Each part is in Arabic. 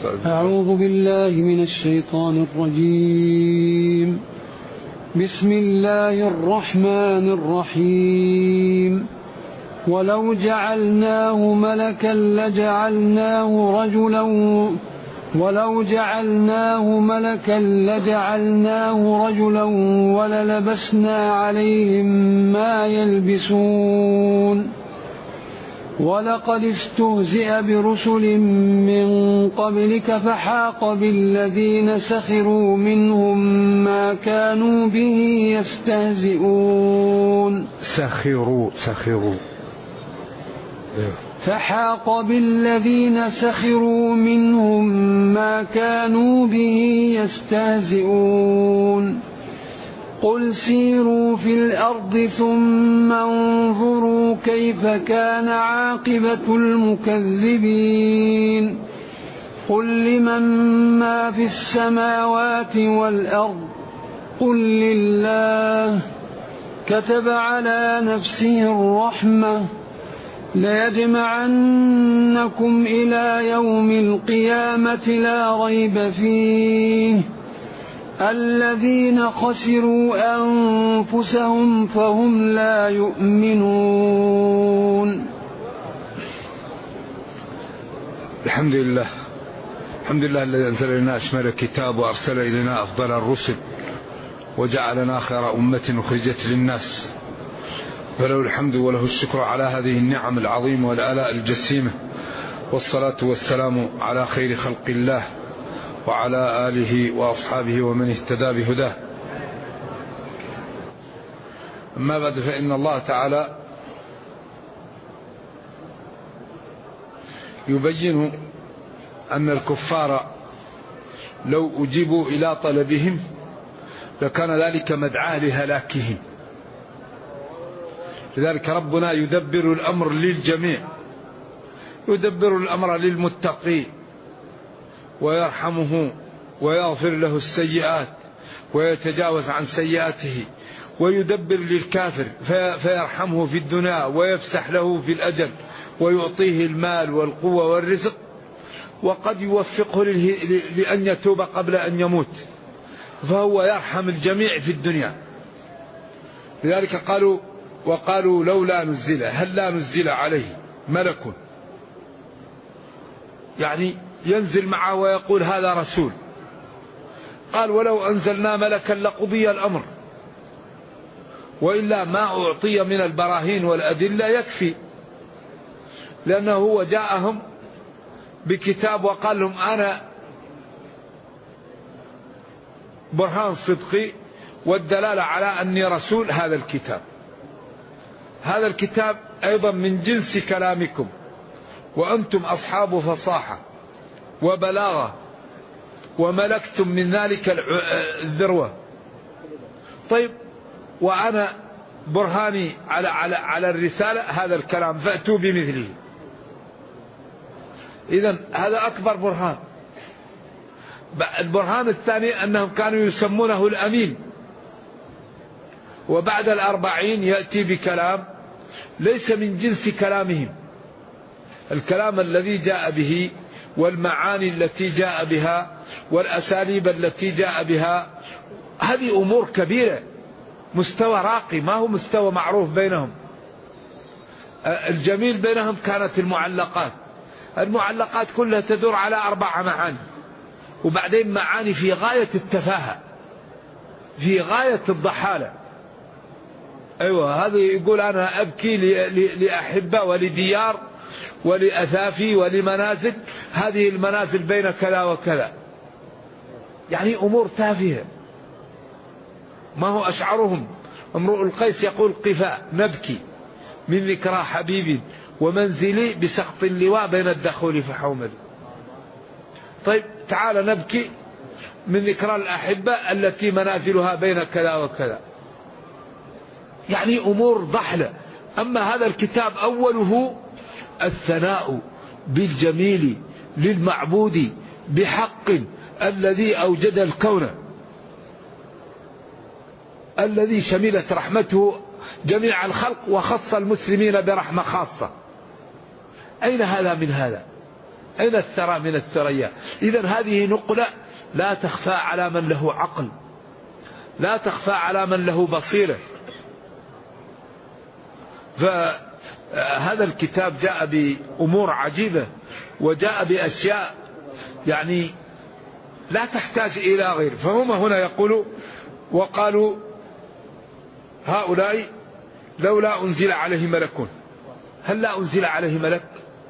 أعوذ بالله من الشيطان الرجيم. بسم الله الرحمن الرحيم. ولو جعلناه ملكا لجعلناه رجلا وللبسنا عليهم ما يلبسون. ولقد استهزئ برسل من قبلك فحاق بالذين سخروا منهم ما كانوا به يستهزئون. فحاق بالذين سخروا منهم ما كانوا به يستهزئون. قل سيروا في الأرض ثم انظروا كيف كان عاقبة المكذبين. قل لمن ما في السماوات والأرض قل لله. كتب على نفسه الرحمة ليجمعنكم إلى يوم القيامة لا ريب فيه. الذين خسروا أنفسهم فهم لا يؤمنون. الحمد لله الذي أنزل إلينا أشمل الكتاب وأرسل إلينا أفضل الرسل وجعلنا خير أمة أخرجت للناس، فله الحمد وله الشكر على هذه النعم العظيمة والآلاء الجسيمة، والصلاة والسلام على خير خلق الله وعلى آله وأصحابه ومن اهتدى بهداه. أما بعد، فإن الله تعالى يبين أن الكفار لو أجيبوا إلى طلبهم لكان ذلك مدعاة لهلاكهم. لذلك ربنا يدبر الأمر للجميع، يدبر الأمر للمتقين ويرحمه ويغفر له السيئات ويتجاوز عن سيئاته، ويدبر للكافر فيرحمه في الدنيا ويفسح له في الأجل ويعطيه المال والقوة والرزق، وقد يوفقه لأن يتوب قبل أن يموت، فهو يرحم الجميع في الدنيا. لذلك وقالوا لولا نزل، هل لا نزل عليه ملك، يعني ينزل معه ويقول هذا رسول. قال ولو أنزلنا ملكا لقضي الأمر، وإلا ما أعطي من البراهين والأدلة يكفي، لأنه هو جاءهم بكتاب وقال لهم أنا برهان صدقي والدلالة على أني رسول. هذا الكتاب أيضا من جنس كلامكم، وأنتم أصحاب فصاحة وبلاغة وملكتم من ذلك الذروة. طيب، وأنا برهاني على الرسالة هذا الكلام، فأتوا بمثله. إذن هذا أكبر برهان. البرهان الثاني أنهم كانوا يسمونه الأمين، وبعد 40 يأتي بكلام ليس من جنس كلامهم. الكلام الذي جاء به والمعاني التي جاء بها والأساليب التي جاء بها، هذه أمور كبيرة، مستوى راقي، ما هو مستوى معروف بينهم. الجميل بينهم كانت المعلقات كلها تدور على 4 معاني، وبعدين معاني في غاية التفاهة، في غاية الضحالة. أيوة، هذا يقول أنا أبكي لأحبة ولديار ولأثافي ولمنازل، هذه المنازل بين كذا وكذا، يعني أمور تافهة. ما هو أشعرهم. امرؤ القيس يقول قفاء نبكي من ذكرى حبيب ومنزلي بسخط اللواء بين الدخول فحومل. طيب، تعال نبكي من ذكرى الأحبة التي منازلها بين كذا وكذا، يعني أمور ضحلة. أما هذا الكتاب أوله الثناء بالجميل للمعبود بحق الذي أوجد الكون، الذي شملت رحمته جميع الخلق وخص المسلمين برحمة خاصة. أين هذا من هذا؟ أين الثرى من الثريا؟ إذن هذه نقلة لا تخفى على من له عقل، لا تخفى على من له بصيرة. فهذا الكتاب جاء بأمور عجيبة، وجاء بأشياء يعني لا تحتاج إلى غير. فهم هنا يقولوا وقالوا هؤلاء لولا أنزل عليه ملك. هل لا أنزل عليه ملك؟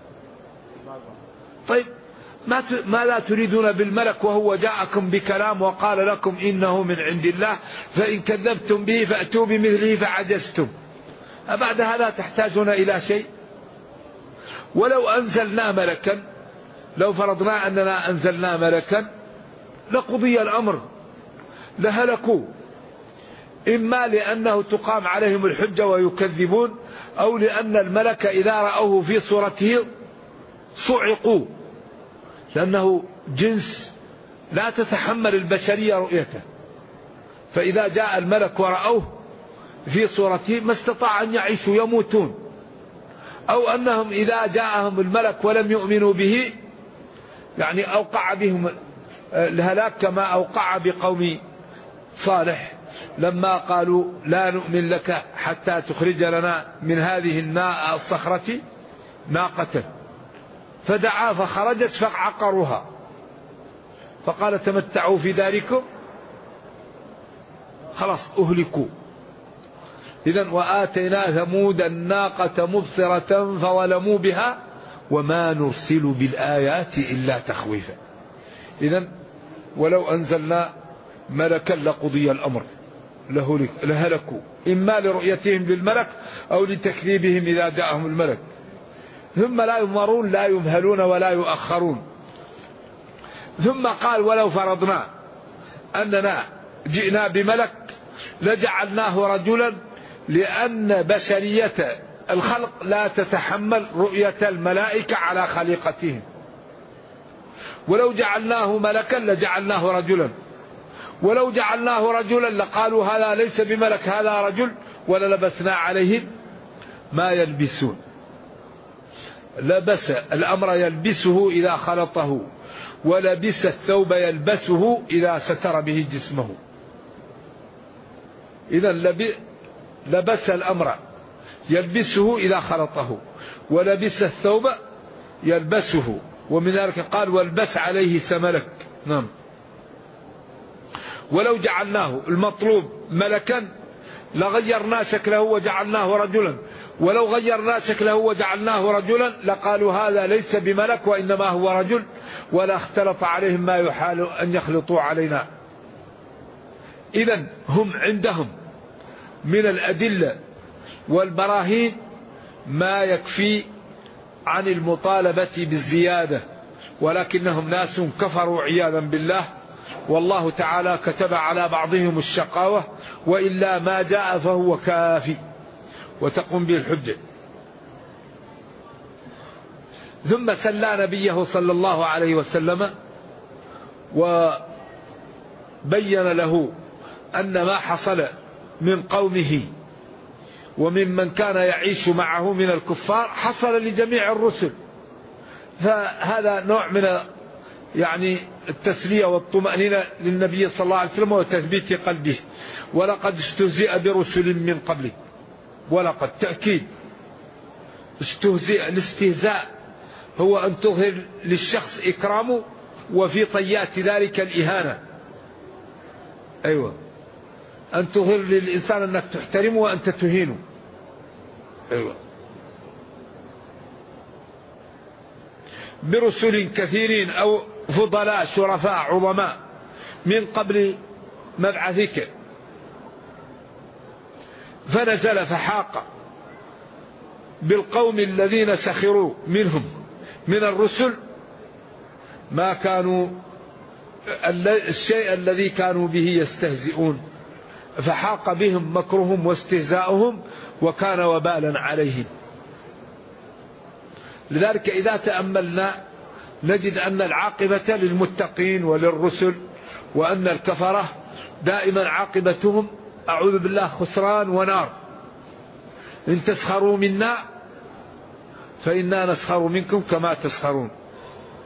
طيب ما لا تريدون بالملك وهو جاءكم بكلام وقال لكم إنه من عند الله، فإن كذبتم به فأتوا بمثله فعجزتم. أبعد هذا تحتاجون إلى شيء؟ ولو أنزلنا ملكا، لو فرضنا أننا أنزلنا ملكا لقضي الأمر، لهلكوا، إما لأنه تقام عليهم الحجة ويكذبون، أو لأن الملك إذا رأوه في صورته صعقوا، لأنه جنس لا تتحمل البشرية رؤيته. فإذا جاء الملك ورأوه في صورته ما استطاع أن يعيشوا، يموتون. أو أنهم إذا جاءهم الملك ولم يؤمنوا به يعني أوقع بهم الهلاك كما أوقع بقوم صالح لما قالوا لا نؤمن لك حتى تخرج لنا من هذه الصخرة ناقة، فدعا فخرجت فعقروها فقال تمتعوا في داركم، خلاص أهلكوا. إذن وآتينا ثمود الناقة مبصرة فظلموا بها وما نرسل بالآيات إلا تخويفا. إذن ولو أنزلنا ملكا لقضي الأمر، لهلكوا، إما لرؤيتهم للملك أو لتكذيبهم إذا جاءهم الملك. ثم لا يمرون، لا يمهلون ولا يؤخرون. ثم قال ولو فرضنا أننا جئنا بملك لجعلناه رجلا، لأن بشرية الخلق لا تتحمل رؤية الملائكة على خليقتهم. ولو جعلناه ملكا لجعلناه رجلا، ولو جعلناه رجلا لقالوا هذا ليس بملك هذا رجل، وللبسنا عليهم ما يلبسون. لبس الأمر يلبسه إذا خلطه، ولبس الثوب يلبسه إذا ستر به جسمه. إذا لبس الأمر يلبسه إذا خلطه، ولبس الثوب يلبسه. ومن ذلك قال والبس عليه سملك. نعم. ولو جعلناه المطلوب ملكا لغيرنا شكله وجعلناه رجلا، ولو غيرنا شكله وجعلناه رجلا لقالوا هذا ليس بملك وإنما هو رجل، ولا اختلط عليهم ما يحال أن يخلطوا علينا. إذن هم عندهم من الأدلة والبراهين ما يكفي عن المطالبة بالزيادة، ولكنهم ناس كفروا عياذا بالله، والله تعالى كتب على بعضهم الشقاوة، وإلا ما جاء فهو كافي وتقوم به الحجة. ثم سلى نبيه صلى الله عليه وسلم وبين له أن ما حصل من قومه وممن كان يعيش معه من الكفار حصل لجميع الرسل. فهذا نوع من يعني التسلية والطمأنينة للنبي صلى الله عليه وسلم وتثبيت قلبه. ولقد استهزئ برسل من قبله، ولقد تأكيد استهزئ. الاستهزاء هو أن تظهر للشخص إكرامه وفي طيات ذلك الإهانة. أيوة، أن تظهر للإنسان أنك تحترمه وأنت تهينه. أيوة. برسل كثيرين أو فضلاء شرفاء عظماء من قبل مبعثك، فنزل فحاق بالقوم الذين سخروا منهم من الرسل ما كانوا الشيء الذي كانوا به يستهزئون، فحاق بهم مكرهم واستهزاؤهم وكان وبالا عليهم. لذلك إذا تأملنا نجد أن العاقبة للمتقين وللرسل، وأن الكفرة دائما عاقبتهم أعوذ بالله خسران ونار. إن تسخروا منا فإنا نسخر منكم كما تسخرون.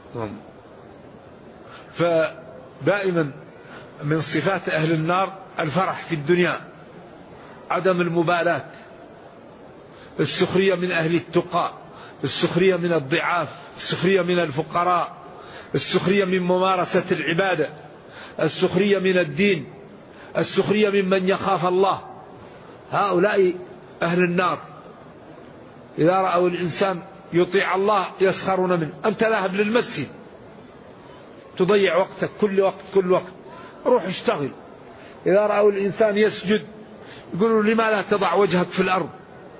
فدائما من صفات أهل النار الفرح في الدنيا، عدم المبالاة، السخرية من أهل التقى، السخرية من الضعاف، السخرية من الفقراء، السخرية من ممارسة العبادة، السخرية من الدين، السخرية ممن يخاف الله. هؤلاء أهل النار. إذا رأوا الإنسان يطيع الله يسخرون منه. أنت ذاهب للمسجد تضيع وقتك كل وقت روح اشتغل. إذا رأوا الإنسان يسجد يقولوا لما لا تضع وجهك في الأرض.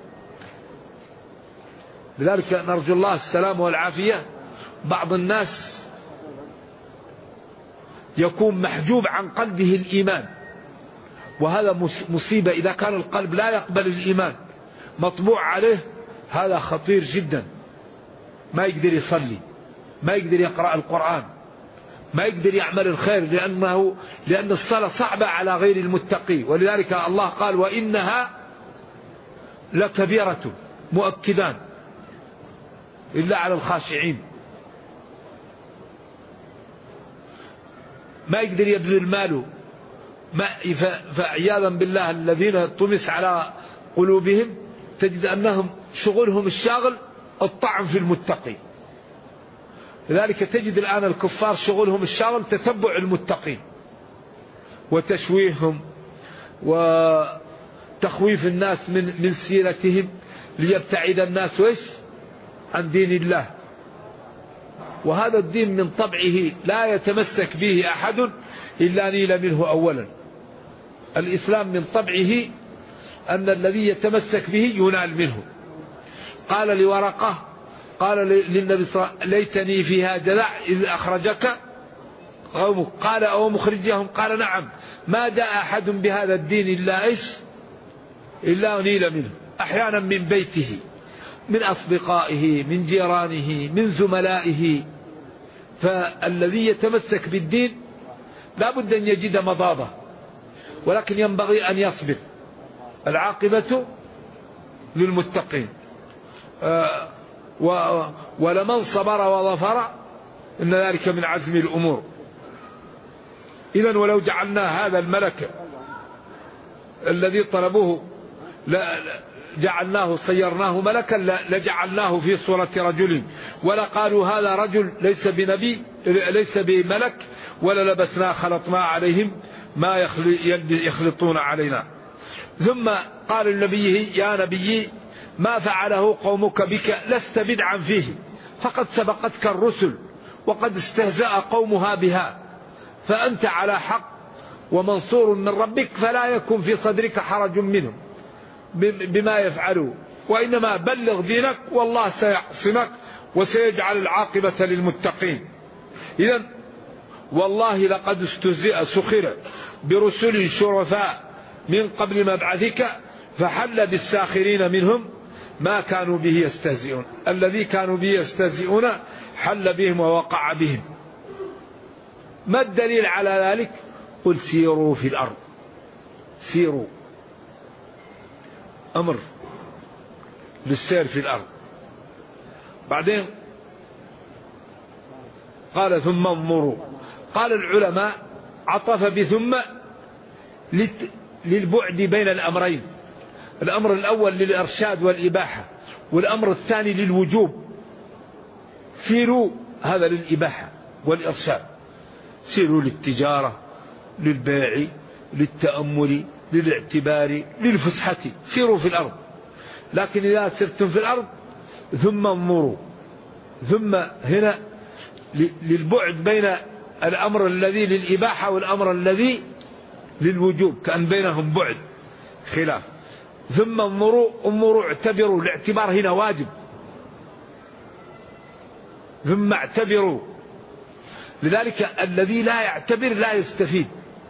لذلك نرجو الله السلام والعافية. بعض الناس يكون محجوب عن قلبه الإيمان، وهذا مصيبة. إذا كان القلب لا يقبل الإيمان مطبوع عليه هذا خطير جدا. ما يقدر يصلي، ما يقدر يقرأ القرآن، ما يقدر يعمل الخير، لأن الصلاة صعبة على غير المتقي. ولذلك الله قال وإنها لكبيرة، مؤكدان إلا على الخاشعين. ما يقدر يبذل ماله، فعياذا بالله الذين طمس على قلوبهم تجد أنهم شغلهم الشاغل الطعن في المتقي. لذلك تجد الآن الكفار شغلهم الشاغل تتبع المتقين وتشويههم وتخويف الناس من سيرتهم ليبتعد الناس عن دين الله. وهذا الدين من طبعه لا يتمسك به أحد إلا نيل منه أولا. الإسلام من طبعه أن الذي يتمسك به ينال منه. قال لورقة قال للنبي صلى الله عليه وسلم ليتني فيها جذع إذ أخرجك قومك قال أو مخرجهم قال نعم ما جاء أحد بهذا الدين إلا نيل منه. أحيانا من بيته، من أصدقائه، من جيرانه، من زملائه. فالذي يتمسك بالدين لا بد أن يجد مضاضة، ولكن ينبغي أن يصبر. العاقبة للمتقين. ولمن صبر وظفر إن ذلك من عزم الأمور. إذن ولو جعلنا هذا الملك الذي طلبوه جعلناه صيرناه ملكا لجعلناه في صورة رجل، ولا قالوا هذا رجل ليس بنبي ليس بملك، ولا لبسنا خلطنا عليهم ما يخلطون علينا. ثم قال النبي يا نبي ما فعله قومك بك لست بدعا فيه، فقد سبقتك الرسل وقد استهزأ قومها بها، فأنت على حق ومنصور من ربك، فلا يكن في صدرك حرج منهم بما يفعلوا، وإنما بلغ دينك والله سيعصمك وسيجعل العاقبة للمتقين. إذن والله لقد استهزئ سخر برسل شرفاء من قبل مبعثك فحل بالساخرين منهم ما كانوا به يستهزئون. الذي كانوا به يستهزئون حل بهم ووقع بهم. ما الدليل على ذلك؟ قل سيروا في الأرض. سيروا أمر للسير في الأرض. بعدين قال ثم انظروا. قال العلماء عطف بثم للبعد بين الأمرين. الأمر الأول للإرشاد والإباحة، والأمر الثاني للوجوب. سيروا هذا للإباحة والإرشاد. سيروا للتجارة، للبيع، للتأمل، للاعتبار، للفسحة. سيروا في الأرض. لكن إذا سرتم في الأرض ثم انظروا. ثم هنا للبعد بين الأمر الذي للإباحة والأمر الذي للوجوب، كأن بينهم بعد خلاف. ثم انظروا اعتبروا. الاعتبار هنا واجب. ثم اعتبروا. لذلك الذي لا يعتبر لا يستفيد.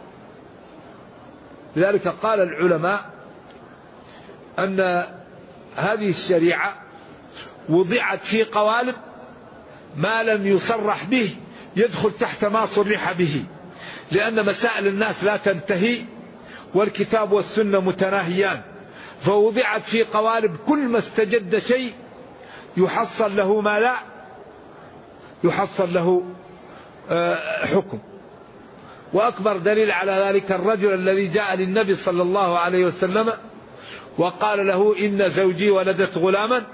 لذلك قال العلماء أن هذه الشريعة وضعت في قوالب ما لم يصرح به يدخل تحت ما صرح به، لأن مسائل الناس لا تنتهي والكتاب والسنة متناهيان، فوضعت في قوالب كل ما استجد شيء يحصل له ما لا يحصل له حكم. وأكبر دليل على ذلك الرجل الذي جاء للنبي صلى الله عليه وسلم وقال له إن زوجي ولدت غلاما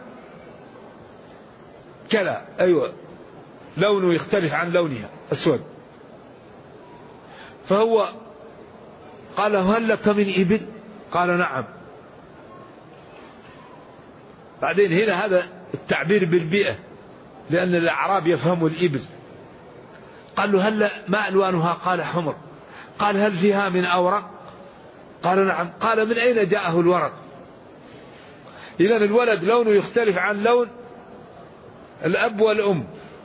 كلا، أيوة، لونه يختلف عن لونها، أسود. فهو قال هل لك من إبل؟ قال نعم. بعدين هنا هذا التعبير بالبيئة، لأن الأعراب يفهموا الإبل. قال له هل ما ألوانها؟ قال حمر. قال هل فيها من أورق؟ قال نعم. قال من أين جاءه الورق؟ إذن الولد لونه يختلف عن لون الأب والأم،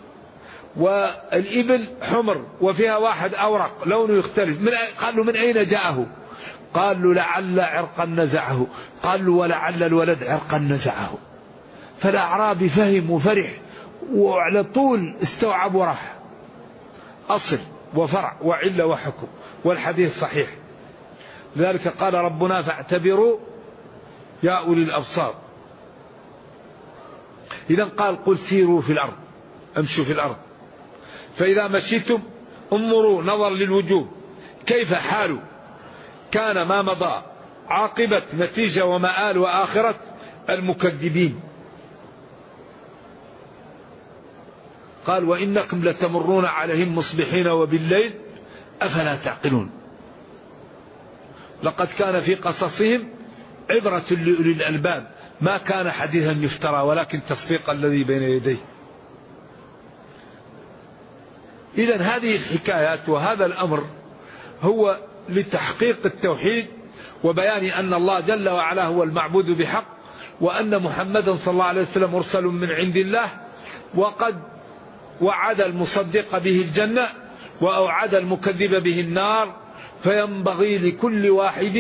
والإبل حمر وفيها واحد أورق لونه يختلف. قال له من أين جاءه؟ قال له لعل عرقا نزعه. قال له ولعل الولد عرقا نزعه. فالأعرابي فهم وفرح وعلى طول استوعب وراح، أصل وفرع وعلة وحكم، والحديث صحيح. لذلك قال ربنا فاعتبروا يا أولي الأبصار. إذن قال قل سيروا في الأرض، امشوا في الأرض، فإذا مشيتم انظروا نظر للوجوب كيف حال كان ما مضى عاقبة نتيجة ومآل وآخرة المكذبين. قال وإنكم لتمرون عليهم مصبحين وبالليل أفلا تعقلون. لقد كان في قصصهم عبرة لأولي الألباب، ما كان حديثا يفترى ولكن تصديق الذي بين يديه. إذن هذه الحكايات وهذا الأمر هو لتحقيق التوحيد وبيان أن الله جل وعلا هو المعبود بحق، وأن محمدا صلى الله عليه وسلم مرسل من عند الله، وقد وعد المصدق به الجنة وأوعد المكذب به النار. فينبغي لكل واحد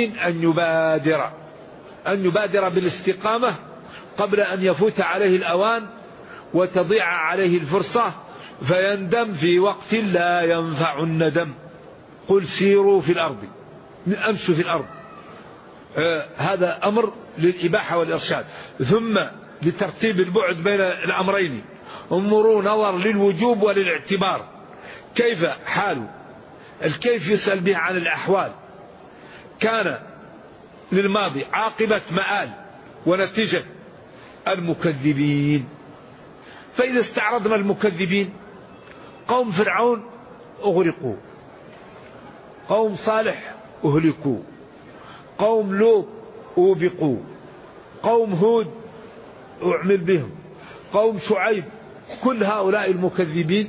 أن يبادر بالاستقامة قبل أن يفوت عليه الأوان وتضيع عليه الفرصة فيندم في وقت لا ينفع الندم. قل سيروا في الأرض، أمشوا في الأرض. هذا أمر للإباحة والإرشاد، ثم لترتيب البعد بين الأمرين. انظروا نظر للوجوب وللاعتبار كيف حاله. الكيف يسأل به عن الأحوال. كان للماضي عاقبة مآل ونتيجة المكذبين. فإذا استعرضنا المكذبين، قوم فرعون أغرقوا، قوم صالح أهلكوا، قوم لوط أوبقوا، قوم هود أعمل بهم، قوم شعيب. كل هؤلاء المكذبين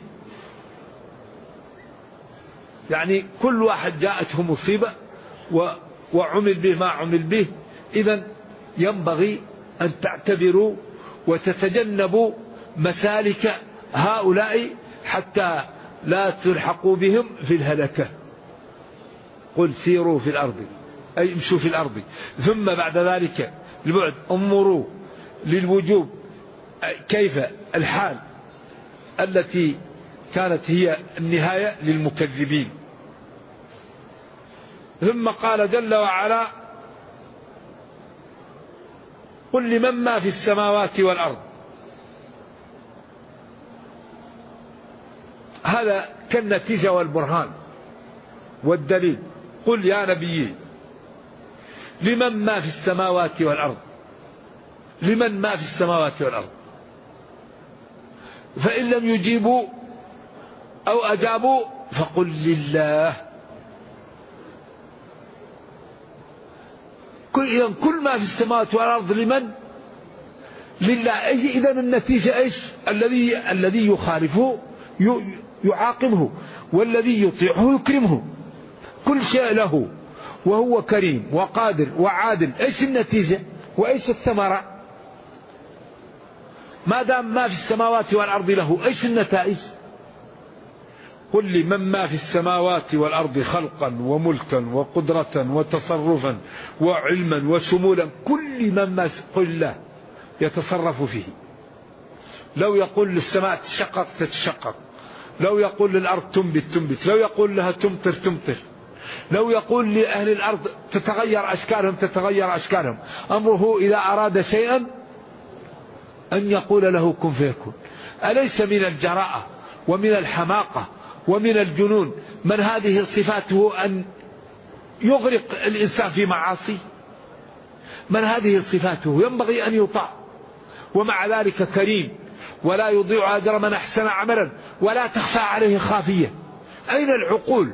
يعني كل واحد جاءته مصيبة وعمل به ما عمل به. إذن ينبغي أن تعتبروا وتتجنبوا مسالك هؤلاء حتى لا تلحقوا بهم في الهلكة. قل سيروا في الأرض أي امشوا في الأرض. ثم بعد ذلك البعد انظروا للوجوب كيف الحال التي كانت هي النهاية للمكذبين. ثم قال جل وعلا قل لمن ما في السماوات والأرض. هذا كالنتيجة والبرهان والدليل. قل يا نبي لمن ما في السماوات والأرض، لمن ما في السماوات والأرض. فإن لم يجيبوا أو أجابوا فقل لله. كل ما في السماوات والأرض لمن؟ لله. إذا النتيجة إيش؟ الذي يخالفه يعاقبه، والذي يطيعه يكرمه. كل شيء له وهو كريم وقادر وعادل. إيش النتيجة وإيش الثمرة؟ ما دام ما في السماوات والأرض له، إيش النتائج؟ قل لمن ما في السماوات والأرض خلقا وملكا وقدرة وتصرفا وعلما وشمولا. كل من ما قل الله يتصرف فيه. لو يقول للسماء تشقق تتشقق، لو يقول للأرض تنبت تنبت، لو يقول لها تمطر تمطر، لو يقول لأهل الأرض تتغير أشكالهم تتغير أشكالهم. أمره إذا أراد شيئا أن يقول له كن فيكون. أليس من الجراءة ومن الحماقة ومن الجنون، من هذه صفاته أن يغرق الإنسان في معاصي، من هذه صفاته ينبغي أن يطاع، ومع ذلك كريم ولا يضيع أجر من أحسن عملا ولا تخفى عليه خافية. أين العقول؟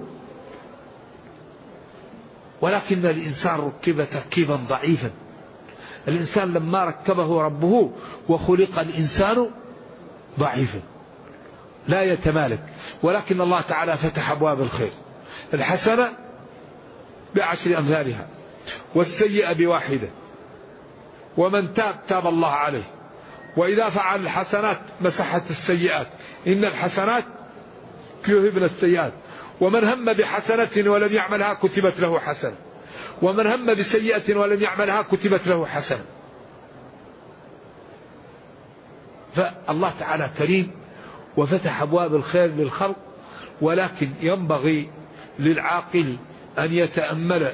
ولكن الإنسان ركب تركيبا ضعيفا. الإنسان لما ركبه ربه وخلق الإنسان ضعيفا لا يتمالك، ولكن الله تعالى فتح أبواب الخير، الحسنة ب10 أمثالها والسيئة ب1، ومن تاب تاب الله عليه، وإذا فعل الحسنات مسحت السيئات، إن الحسنات يذهبن السيئات، ومن هم بحسنة ولم يعملها كتبت له حسنة، ومن هم بسيئة ولم يعملها كتبت له حسنة. فالله تعالى كريم وفتح أبواب الخير للخلق، ولكن ينبغي للعاقل أن يتأمل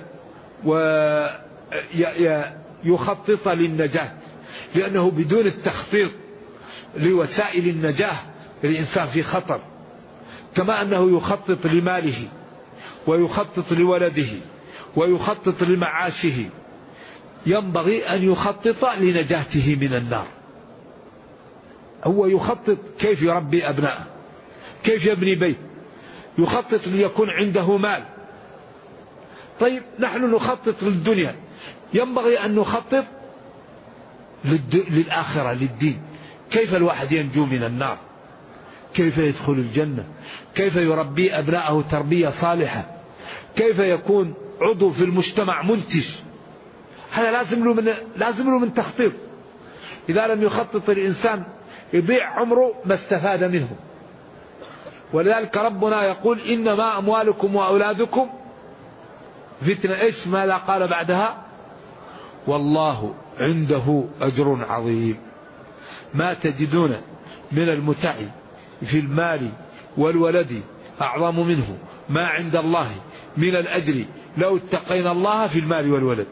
ويخطط للنجاة، لأنه بدون التخطيط لوسائل النجاة الإنسان في خطر، كما أنه يخطط لماله ويخطط لولده ويخطط لمعاشه، ينبغي أن يخطط لنجاته من النار. هو يخطط كيف يربي أبناءه، كيف يبني بيت، يخطط ليكون عنده مال. طيب نحن نخطط للدنيا، ينبغي أن نخطط للآخرة، للدين، كيف الواحد ينجو من النار، كيف يدخل الجنة، كيف يربي أبناءه تربية صالحة، كيف يكون عضو في المجتمع منتج. هذا لازم له من تخطيط. إذا لم يخطط الإنسان يضيع عمره ما استفاد منه. ولذلك ربنا يقول إنما أموالكم وأولادكم فتنة. إيش ماذا قال بعدها؟ والله عنده أجر عظيم. ما تجدون من المتع في المال والولد أعظم منه ما عند الله من الأجر لو اتقينا الله في المال والولد.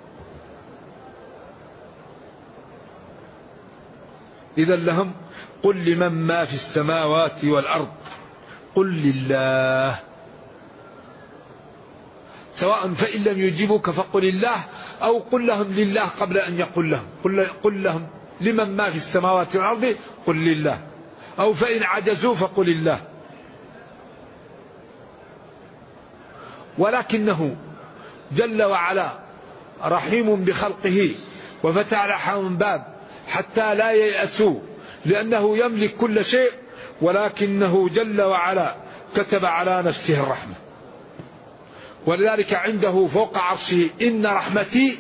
إذا لهم قل لمن ما في السماوات والأرض قل لله، سواء فإن لم يجيبوك فقل الله، أو قل لهم لله قبل أن يقول لهم. قل لهم لمن ما في السماوات والأرض قل لله، أو فإن عجزوا فقل الله. ولكنه جل وعلا رحيم بخلقه وفتح لهم باب حتى لا ييأسوا، لأنه يملك كل شيء، ولكنه جل وعلا كتب على نفسه الرحمة. ولذلك عنده فوق عرشه إن رحمتي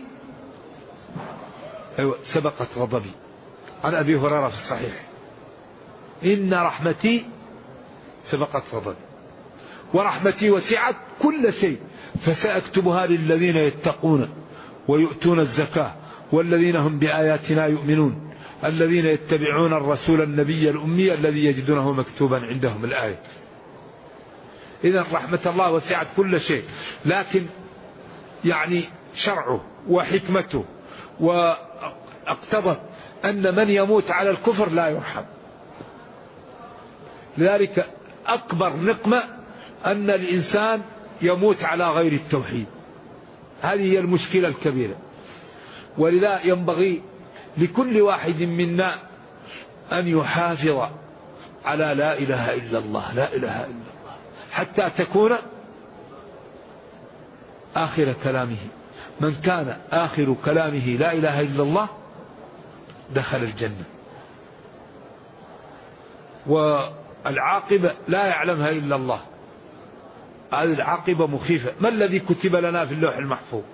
سبقت غضبي، عن أبي هريرة في الصحيح، إن رحمتي سبقت غضبي ورحمتي وسعت كل شيء فسأكتبها للذين يتقون ويؤتون الزكاة والذين هم بآياتنا يؤمنون الذين يتبعون الرسول النبي الأمي الذي يجدونه مكتوبا عندهم الآية. إذن رحمة الله وسعت كل شيء، لكن يعني شرعه وحكمته واقتضت أن من يموت على الكفر لا يرحم. لذلك أكبر نقمة أن الإنسان يموت على غير التوحيد، هذه هي المشكلة الكبيرة. ولذا ينبغي لكل واحد منا أن يحافظ على لا إله إلا الله، لا إله إلا الله، حتى تكون آخر كلامه. من كان آخر كلامه لا إله إلا الله دخل الجنة. والعاقبة لا يعلمها إلا الله، هذه العاقبة مخيفة. ما الذي كتب لنا في اللوح المحفوظ؟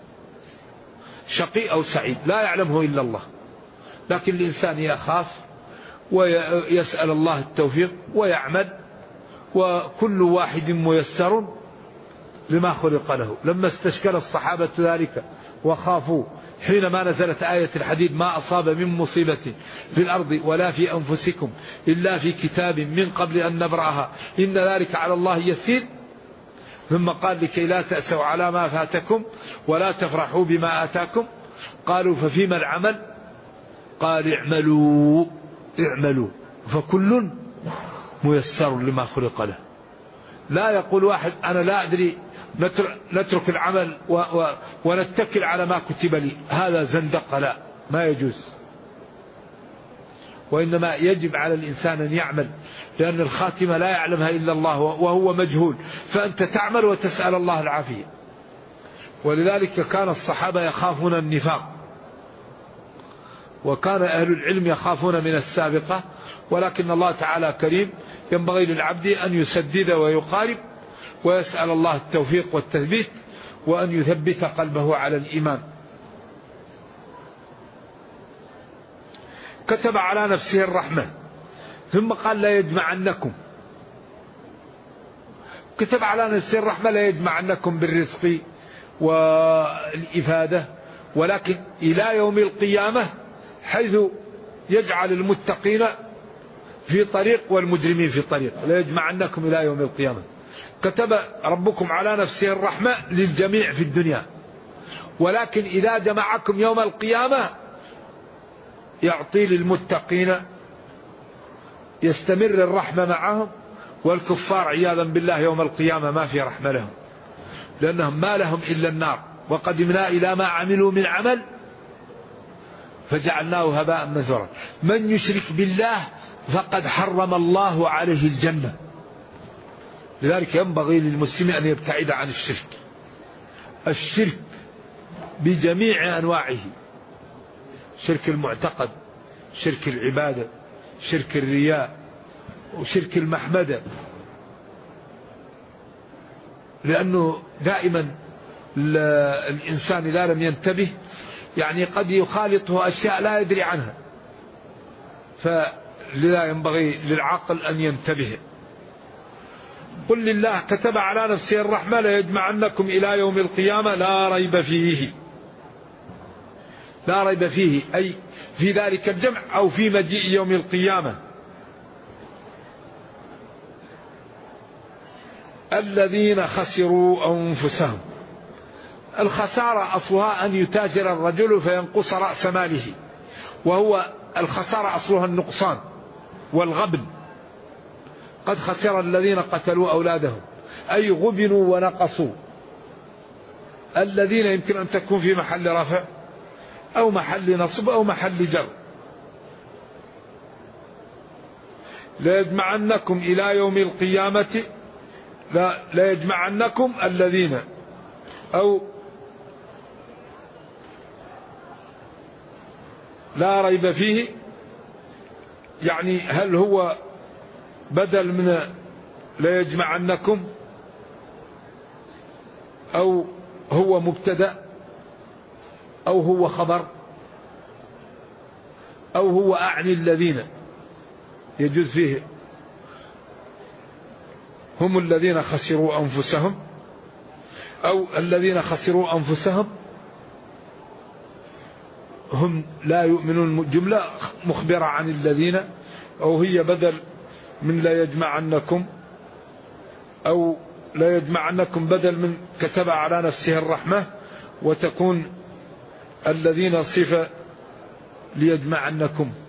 شقي أو سعيد لا يعلمه إلا الله، لكن الإنسان يخاف ويسأل الله التوفيق ويعمل، وكل واحد ميسر لما خلق له. لما استشكل الصحابة ذلك وخافوا حينما نزلت آية الحديد ما أصاب من مصيبة في الأرض ولا في أنفسكم إلا في كتاب من قبل أن نبرأها إن ذلك على الله يسير، ثم قال لكي لا تأسوا على ما فاتكم ولا تفرحوا بما آتاكم. قالوا ففيما العمل؟ قال اعملوا فكل ميسر لما خلق له. لا يقول واحد أنا لا أدري نترك العمل ونتكل على ما كتب لي، هذا زندقة، لا، ما يجوز. وإنما يجب على الإنسان أن يعمل، لأن الخاتمة لا يعلمها إلا الله وهو مجهول، فأنت تعمل وتسأل الله العافية. ولذلك كان الصحابة يخافون النفاق، وكان أهل العلم يخافون من السابقة، ولكن الله تعالى كريم، ينبغي للعبد أن يسدد ويقارب ويسأل الله التوفيق والتثبيت، وأن يثبت قلبه على الإيمان. كتب على نفسه الرحمة، ثم قال لا يجمعنكم. كتب على نفسه الرحمة لا يجمعنكم بالرزق والإفادة، ولكن إلى يوم القيامة، حيث يجعل المتقين في طريق والمجرمين في طريق. لا يجمعنكم إلى يوم القيامة. كتب ربكم على نفسه الرحمة للجميع في الدنيا، ولكن إذا جمعكم يوم القيامة يعطي للمتقين، يستمر الرحمة معهم، والكفار عياذا بالله يوم القيامة ما في رحمة لهم، لأنهم ما لهم إلا النار. وقدمنا إلى ما عملوا من عمل فجعلناه هباء منثورا. من يشرك بالله فقد حرم الله عليه الجنة. لذلك ينبغي للمسلم أن يبتعد عن الشرك، الشرك بجميع أنواعه، شرك المعتقد، شرك العبادة، شرك الرياء، وشرك المحمدة. لأنه دائما الإنسان إذا لم ينتبه يعني قد يخالطه أشياء لا يدري عنها، فلذا ينبغي للعاقل أن ينتبه. قل لله كتب على نفسه الرحمة لا يجمعنكم إلى يوم القيامة لا ريب فيه. لا ريب فيه أي في ذلك الجمع أو في مجيء يوم القيامة. الذين خسروا أنفسهم. الخسارة أصلها أن يتاجر الرجل فينقص رأس ماله، وهو الخسارة أصلها النقصان والغبن. قد خسر الذين قتلوا أولادهم، أي غبنوا ونقصوا. الذين يمكن أن تكون في محل رفع أو محل نصب أو محل جر. لا يجمعنكم إلى يوم القيامة، لا يجمعنكم الذين، أو لا ريب فيه، يعني هل هو بدل من لا يجمعنكم، أو هو مبتدأ، أو هو خبر، أو هو أعني الذين، يجوز فيه هم الذين خسروا أنفسهم، أو الذين خسروا أنفسهم هم لا يؤمنون، جملة مخبرة عن الذين، أو هي بدل من لا يجمعنكم، أو لا يجمعنكم بدل من كتب على نفسه الرحمة، وتكون الذين صفة ليجمعنكم.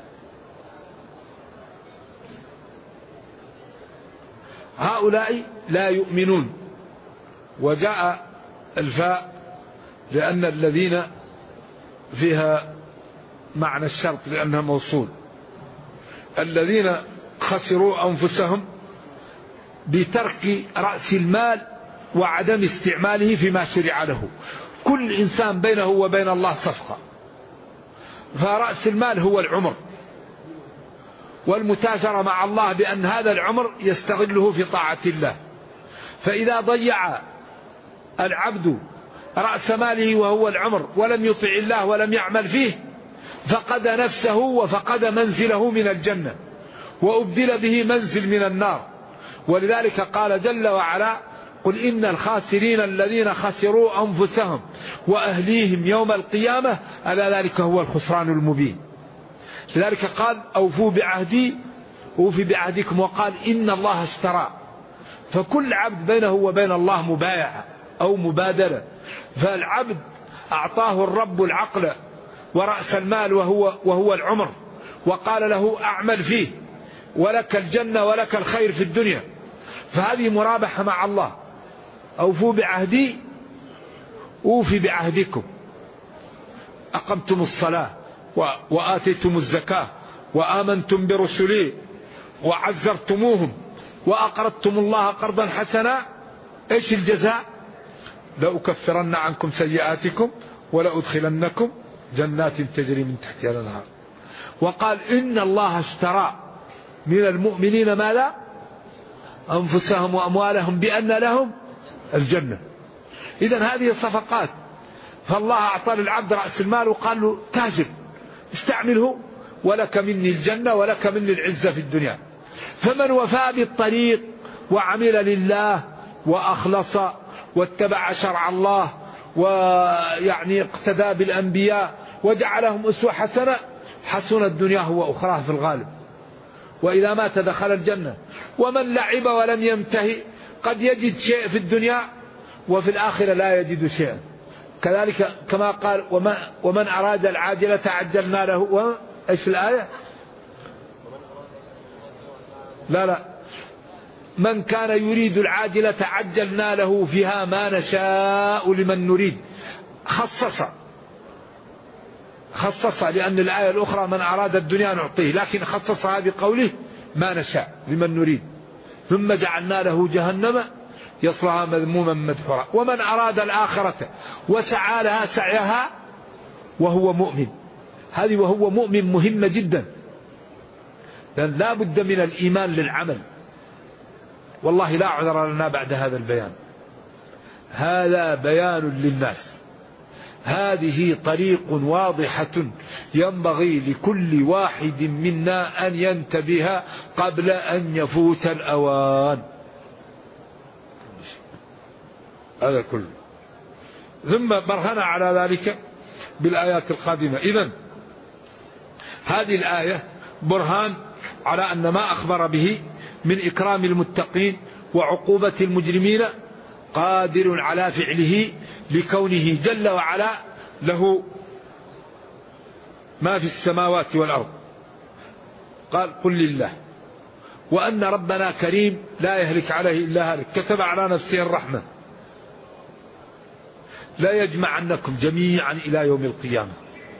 هؤلاء لا يؤمنون، وجاء الفاء لأن الذين فيها معنى الشرط لأنها موصول. الذين خسروا أنفسهم بترك رأس المال وعدم استعماله فيما شرع له. كل إنسان بينه وبين الله صفقة، فرأس المال هو العمر، والمتاجرة مع الله بأن هذا العمر يستغله في طاعة الله. فإذا ضيع العبد رأس ماله وهو العمر ولم يطع الله ولم يعمل فيه، فقد نفسه وفقد منزله من الجنة، وأبدل به منزل من النار. ولذلك قال جل وعلا: قل إن الخاسرين الذين خسروا أنفسهم وأهليهم يوم القيامة ألا ذلك هو الخسران المبين. لذلك قال: أوفوا بعهدي أوفي بعهدكم، وقال: إن الله اشترى. فكل عبد بينه وبين الله مبايعة أو مبادلة. فالعبد أعطاه الرب العقل ورأس المال وهو العمر، وقال له أعمل فيه، ولك الجنة ولك الخير في الدنيا. فهذه مرابحة مع الله. أوفوا بعهدي أوفي بعهدكم، أقمتم الصلاة وآتيتم الزكاة وآمنتم برسلي وعزرتموهم وأقرضتم الله قرضا حسنا، إيش الجزاء؟ لأكفرن عنكم سيئاتكم ولأدخلنكم جنات تجري من تحتها الأنهار. وقال إن الله اشترى من المؤمنين ما لا أنفسهم وأموالهم بأن لهم الجنة. إذن هذه صفقات. فالله أعطى للعبد رأس المال وقال له تاجر استعمله ولك مني الجنة ولك مني العزة في الدنيا. فمن وفى بالطريق وعمل لله وأخلص واتبع شرع الله ويعني اقتدى بالأنبياء وجعلهم أسوة حسنة، حسن الدنيا وأخراه في الغالب، وإذا مات دخل الجنة. ومن لعب ولم ينتهي قد يجد شيء في الدنيا وفي الآخرة لا يجد شيئا. كذلك كما قال ومن أراد العاجلة عجلنا له. إيش الآية؟ لا من كان يريد العاجلة عجلنا له فيها ما نشاء لمن نريد. خصص لأن الآية الأخرى من أراد الدنيا نعطيه، لكن خصصها بقوله ما نشاء لمن نريد. ثم جعلنا له جهنم يصلها مذموما مدحورا. ومن أراد الآخرة وسعى لها سعيها وهو مؤمن. هذه وهو مؤمن مهمة جدا، لأن لا بد من الإيمان للعمل. والله لا عذر لنا بعد هذا البيان. هذا بيان للناس، هذه طريق واضحة ينبغي لكل واحد منا أن ينتبه قبل أن يفوت الأوان. هذا كله. ثم برهن على ذلك بالآيات القادمة. إذن هذه الآية برهان على أن ما أخبر به من إكرام المتقين وعقوبة المجرمين قادر على فعله، لكونه جل وعلا له ما في السماوات والأرض. قال قل لله، وأن ربنا كريم لا يهلك عليه إلا هالك، كتب على نفسه الرحمة، لا يجمعنكم جميعا إلى يوم القيامة.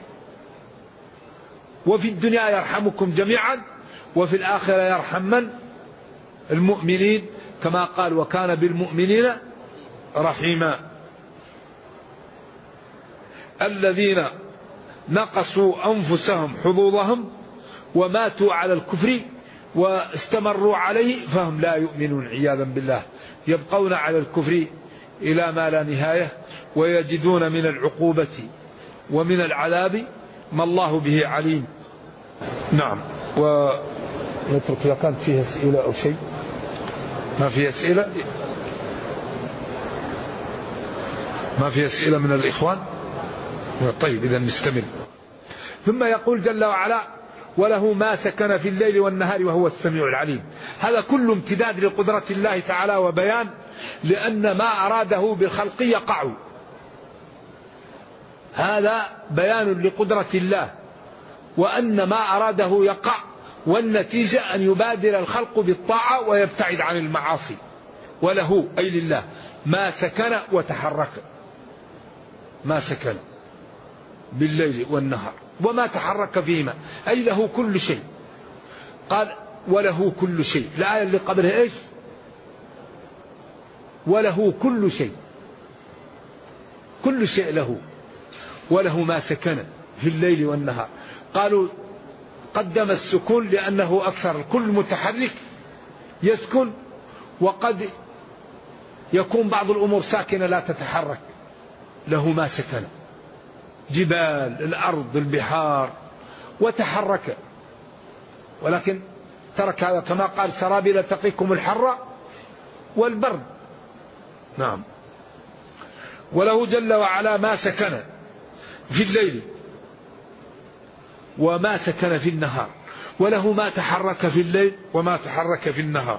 وفي الدنيا يرحمكم جميعا، وفي الآخرة يرحم من؟ المؤمنين، كما قال وكان بالمؤمنين رحيما. الذين نقصوا أنفسهم حظوظهم وماتوا على الكفر واستمروا عليه فهم لا يؤمنون عياذا بالله، يبقون على الكفر إلى ما لا نهاية، ويجدون من العقوبة ومن العذاب ما الله به عليم. نعم. ونترك إذا كانت فيها أسئلة أو شيء. ما في أسئلة؟ ما في أسئلة من الإخوان؟ طيب إذا نستمر. ثم يقول جل وعلا وله ما سكن في الليل والنهار وهو السميع العليم. هذا كل امتداد لقدرة الله تعالى وبيان، لأن ما أراده بالخلق يقع. هذا بيان لقدرة الله وأن ما أراده يقع، والنتيجة أن يبادر الخلق بالطاعة ويبتعد عن المعاصي. وله أي لله ما سكن وتحرك، ما سكن بالليل والنهار وما تحرك فيهما، أي له كل شيء. قال وله كل شيء. الآية اللي قبلها إيش؟ وله كل شيء، كل شيء له. وله ما سكن في الليل والنهار. قالوا قدم السكون لأنه أكثر، كل متحرك يسكن، وقد يكون بعض الأمور ساكنة لا تتحرك. له ما سكن، جبال، الأرض، البحار، وتحرك، ولكن ترك هذا كما قال سرابيل تقيكم الحر والبرد. نعم. وله جل وعلا ما سكن في الليل وما سكن في النهار، وله ما تحرك في الليل وما تحرك في النهار.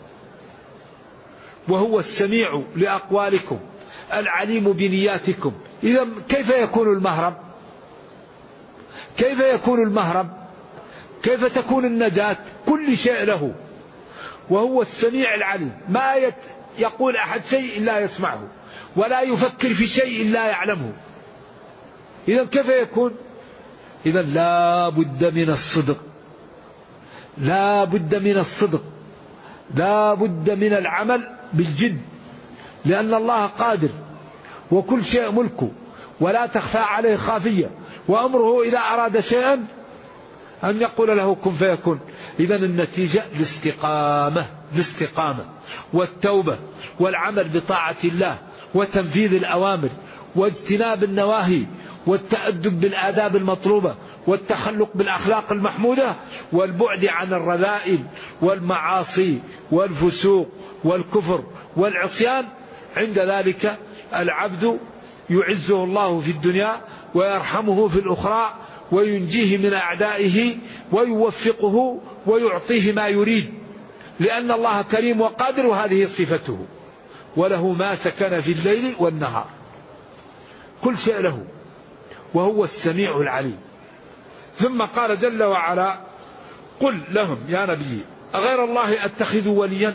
وهو السميع لأقوالكم العليم بنياتكم. إذا كيف يكون المهرب؟ كيف يكون المهرب؟ كيف تكون النجاة؟ كل شيء له، وهو السميع العليم. ما يقول أحد شيء إلا يسمعه، ولا يفكر في شيء إلا يعلمه. إذا كيف يكون؟ إذا لا بد من الصدق، لا بد من الصدق، لا بد من العمل بالجد، لأن الله قادر وكل شيء ملكه ولا تخفى عليه خافية، وأمره إذا أراد شيئا أن يقول له كن فيكون. إذا النتيجة الاستقامة والتوبة والعمل بطاعة الله وتنفيذ الأوامر واجتناب النواهي والتأدب بالآداب المطلوبة والتخلق بالأخلاق المحمودة والبعد عن الرذائل والمعاصي والفسوق والكفر والعصيان. عند ذلك العبد يعزه الله في الدنيا ويرحمه في الأخرى وينجيه من أعدائه ويوفقه ويعطيه ما يريد، لأن الله كريم وقادر، وهذه صفته. وله ما سكن في الليل والنهار، كل شيء له، وهو السميع العليم. ثم قال جل وعلا: قل لهم يا نبي أغير الله أتخذ وليا؟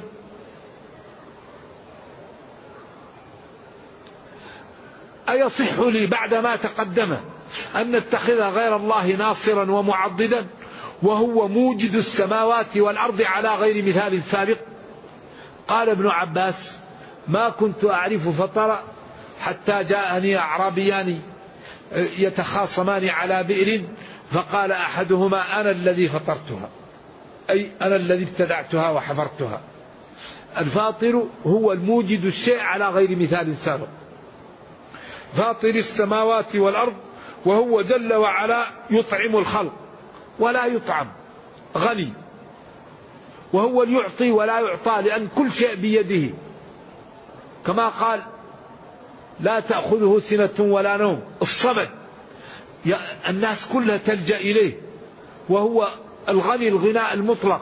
أيصح لي بعد ما تقدم أن نتخذ غير الله ناصرا ومعضدا وهو موجد السماوات والأرض على غير مثال سابق؟ قال ابن عباس: ما كنت أعرف فطر حتى جاءني أعرابيان يتخاصمان على بئر، فقال أحدهما: أنا الذي فطرتها، أي أنا الذي ابتدعتها وحفرتها. الفاطر هو الموجد الشيء على غير مثال سابق، فاطر السماوات والأرض، وهو جل وعلا يطعم الخلق ولا يطعم، غني، وهو يعطي ولا يعطى، لأن كل شيء بيده، كما قال: لا تأخذه سنة ولا نوم، الصمد، الناس كلها تلجأ إليه، وهو الغني الغناء المطلق.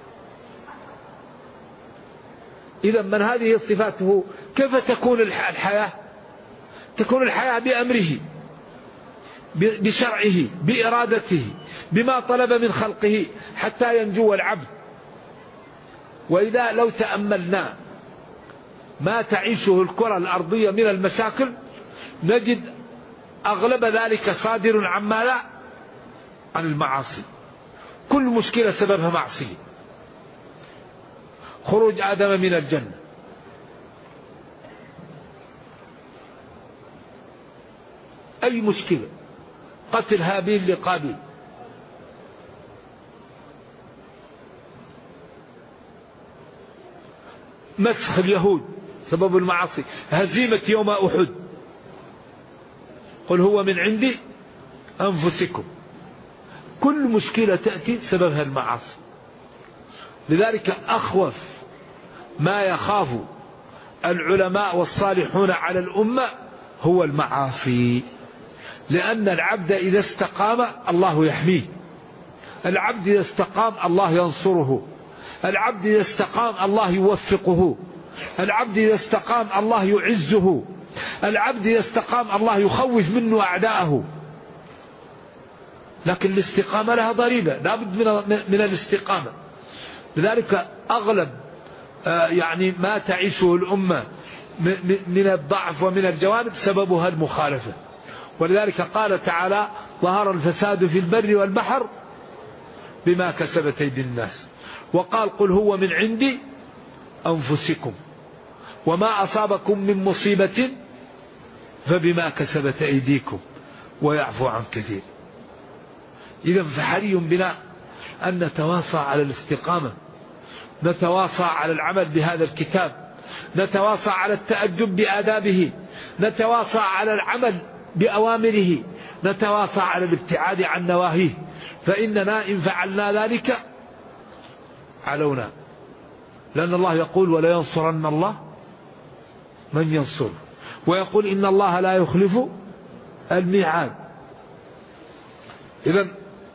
إذا من هذه صفاته كيف تكون الحياة؟ تكون الحياة بأمره، بشرعه، بإرادته، بما طلب من خلقه حتى ينجو العبد. وإذا لو تأملنا ما تعيشه الكرة الأرضية من المشاكل نجد أغلب ذلك صادر عما لا عن المعاصي. كل مشكلة سببها معصية. خروج آدم من الجنة، أي مشكلة، قتل هابيل لقابيل، مسخ اليهود سبب المعاصي، هزيمة يوم أحد، قل هو من عند أنفسكم. كل مشكلة تأتي سببها المعاصي. لذلك أخوف ما يخاف العلماء والصالحون على الأمة هو المعاصي، لأن العبد إذا استقام الله يحميه، العبد إذا استقام الله ينصره، العبد إذا استقام الله يوفقه، العبد إذا استقام الله يعزه، العبد إذا استقام الله يخوف منه أعداءه. لكن الاستقامة لها ضريبة، لا بد من الاستقامة. لذلك أغلب يعني ما تعيشه الأمة من الضعف ومن الجوانب سببها المخالفة. ولذلك قال تعالى: ظهر الفساد في البر والبحر بما كسبت أيدي الناس. وقال: قل هو من عند أنفسكم وما أصابكم من مصيبة فبما كسبت أيديكم ويعفو عن كثير. إذا فحري بنا أن نتواصى على الاستقامة، نتواصى على العمل بهذا الكتاب، نتواصى على التأدب بآدابه، نتواصى على العمل بأوامره، نتواصى على الابتعاد عن نواهيه، فإننا إن فعلنا ذلك علونا. لأن الله يقول: ولا ينصرن الله من ينصر، ويقول: إن الله لا يخلف الميعاد. إذن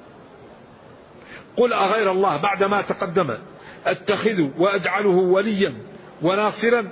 قل أغير الله بعد ما تقدم أتخذ وأجعله وليا وناصرا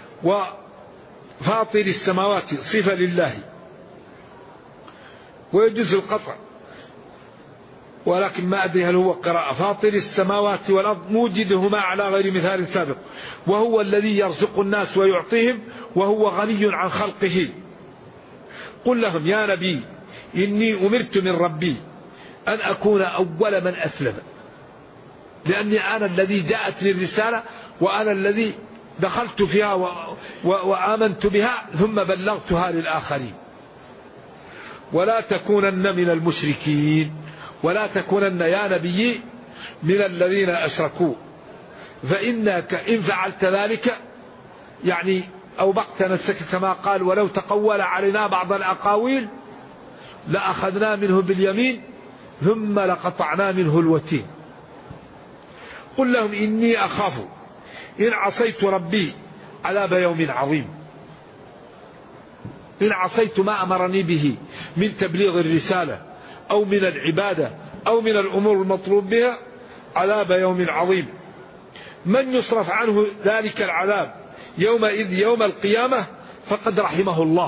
وفاطر السماوات صفة لله، ويجوز القطع ولكن ما أدري هل هو قراءة. فاطر السماوات والأرض موجدهما على غير مثال سابق، وهو الذي يرزق الناس ويعطيهم، وهو غني عن خلقه. قل لهم يا نبي إني أمرت من ربي أن أكون أول من أسلم، لأني أنا الذي جاءتني الرسالة، وأنا الذي دخلت فيها وآمنت بها ثم بلغتها للآخرين. ولا تكونن من المشركين، ولا تكونن يا نبي من الذين أشركوا، فإنك إن فعلت ذلك يعني أوبقت نفسك كما قال ولو تقول علينا بعض الأقاويل لأخذنا منه باليمين ثم لقطعنا منه الوتين. قل لهم إني أخاف إن عصيت ربي عذاب يوم عظيم، إن عصيت ما أمرني به من تبليغ الرسالة أو من العبادة أو من الأمور المطلوب بها عذاب يوم عظيم. من يصرف عنه ذلك العذاب يومئذ يوم القيامة فقد رحمه الله.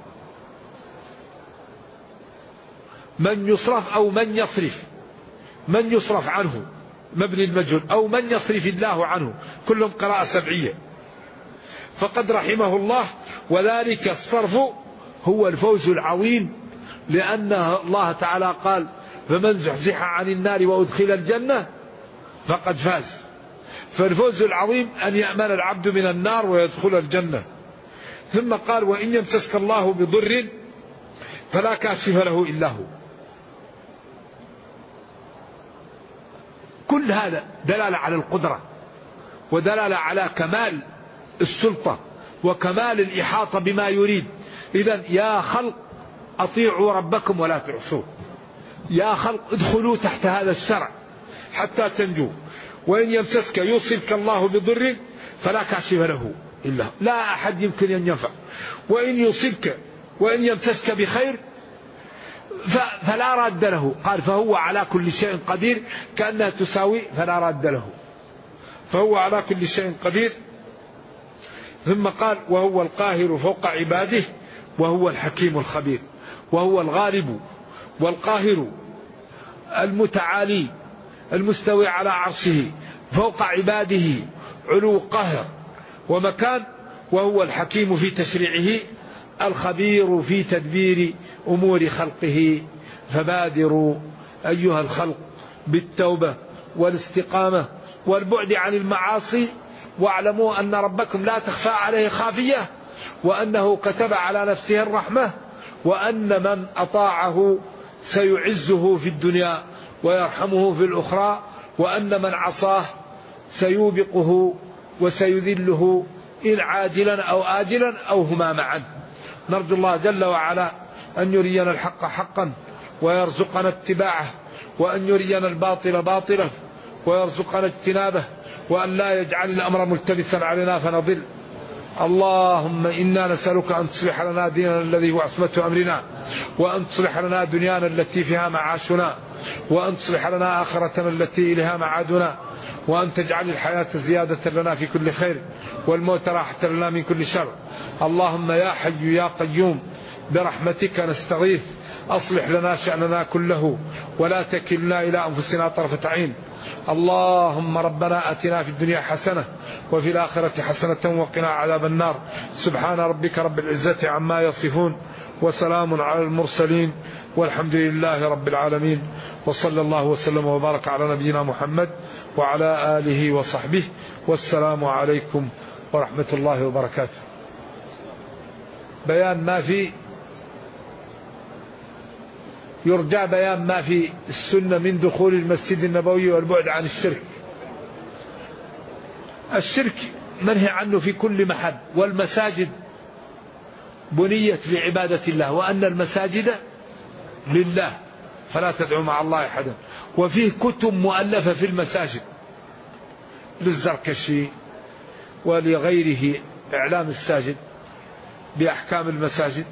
من يصرف أو من يصرف، من يصرف عنه مبني المجهول، أو من يصرف الله عنه، كلهم قراءة سبعية، فقد رحمه الله. وذلك الصرف هو الفوز العظيم، لأن الله تعالى قال فمن زحزح عن النار وأدخل الجنة فقد فاز. فالفوز العظيم أن يأمن العبد من النار ويدخل الجنة. ثم قال وإن يمسسك الله بضر فلا كاشف له إلا هو. كل هذا دلالة على القدرة، ودلالة على كمال السلطة وكمال الإحاطة بما يريد. إذن يا خلق أطيعوا ربكم ولا تعصوه، يا خلق ادخلوا تحت هذا الشرع حتى تنجوا. وإن يمسسك يوصلك الله بضر فلا كاشف له إلا هو، لا أحد يمكن أن ينفع. وإن يصبك وإن يمسسك بخير فلا راد له، قال فهو على كل شيء قدير، كأنها تساوي فلا راد له، فهو على كل شيء قدير. ثم قال وهو القاهر فوق عباده وهو الحكيم الخبير، وهو الغالب والقاهر المتعالي المستوي على عرشه فوق عباده علو قهر ومكان، وهو الحكيم في تشريعه الخبير في تدبير أمور خلقه. فبادروا أيها الخلق بالتوبة والاستقامة والبعد عن المعاصي، واعلموا أن ربكم لا تخفى عليه خافية، وأنه كتب على نفسه الرحمة، وأن من أطاعه سيعزه في الدنيا ويرحمه في الأخرى، وأن من عصاه سيوبقه وسيذله إن عاجلا أو آجلا أو هما معا. نرجو الله جل وعلا أن يرينا الحق حقا ويرزقنا اتباعه، وأن يرينا الباطل باطلا ويرزقنا اجتنابه، وأن لا يجعل الأمر ملتبسا علينا فنضل. اللهم إنا نسألك أن تصلح لنا ديننا الذي هو عصمة أمرنا، وأن تصلح لنا دنيانا التي فيها معاشنا، وأن تصلح لنا آخرتنا التي إليها معادنا، وأن تجعل الحياة زيادة لنا في كل خير والموت راحة لنا من كل شر. اللهم يا حي يا قيوم برحمتك نستغيث، أصلح لنا شأننا كله ولا تكلنا إلى أنفسنا طرفة عين. اللهم ربنا آتنا في الدنيا حسنة وفي الآخرة حسنة وقنا عذاب النار. سبحان ربك رب العزة عما يصفون، وسلام على المرسلين، والحمد لله رب العالمين، وصلى الله وسلم وبارك على نبينا محمد وعلى آله وصحبه، والسلام عليكم ورحمة الله وبركاته. بيان ما في يرجى بيان ما في السنة من دخول المسجد النبوي والبعد عن الشرك. الشرك منهي عنه في كل محل، والمساجد بنيت لعبادة الله، وأن المساجد لله فلا تدعوا مع الله أحدا. وفيه كتب مؤلفة في المساجد للزركشي ولغيره، إعلام الساجد بأحكام المساجد.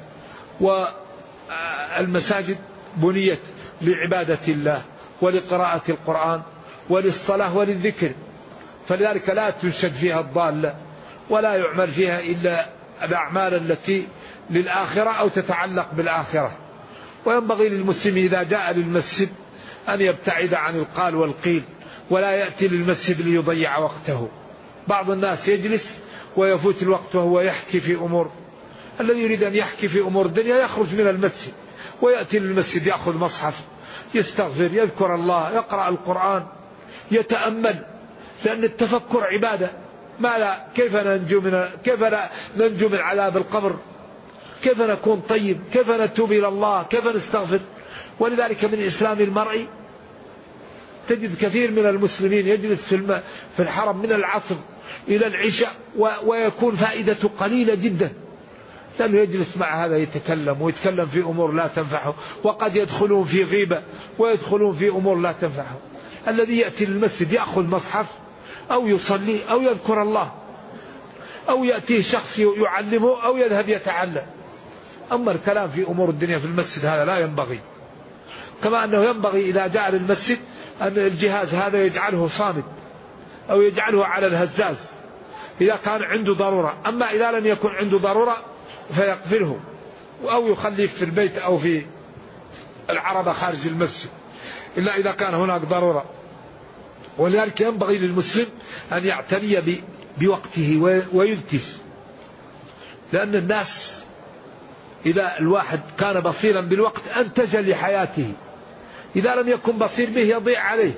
والمساجد بنيت لعبادة الله ولقراءة القرآن وللصلاة وللذكر، فلذلك لا تنشد فيها الضالة ولا يعمل فيها إلا الأعمال التي للآخرة أو تتعلق بالآخرة. وينبغي للمسلم إذا جاء للمسجد أن يبتعد عن القال والقيل ولا يأتي للمسجد ليضيع وقته. بعض الناس يجلس ويفوت الوقت وهو يحكي في أمور، الذي يريد أن يحكي في أمور الدنيا يخرج من المسجد ويأتي للمسجد، يأخذ مصحف، يستغفر، يذكر الله، يقرأ القرآن، يتأمل، لأن التفكر عبادة. ما لا كيف ننجو من عذاب القبر، كيف نكون طيب، كيف نتوب إلى الله، كيف نستغفر. ولذلك من إسلام المرء تجد كثير من المسلمين يجلس في الحرم من العصر إلى العشاء ويكون فائدته قليلة جدا، لأنه يجلس مع هذا يتكلم ويتكلم في أمور لا تنفعه، وقد يدخلون في غيبة ويدخلون في أمور لا تنفعه. الذي يأتي للمسجد يأخذ مصحف أو يصلي أو يذكر الله أو يأتيه شخص يعلمه أو يذهب يتعلم. أما الكلام في أمور الدنيا في المسجد هذا لا ينبغي. كما أنه ينبغي إذا جاء للمسجد أن الجهاز هذا يجعله صامت أو يجعله على الهزاز إذا كان عنده ضرورة. أما إذا لم يكن عنده ضرورة فيقفله أو يخليه في البيت أو في العربة خارج المسجد، إلا إذا كان هناك ضرورة. ولذلك ينبغي للمسلم أن يعتني بوقته ويلتز، لأن الناس إذا الواحد كان بصيرا بالوقت أنتج لحياته، إذا لم يكن بصير به يضيع عليه.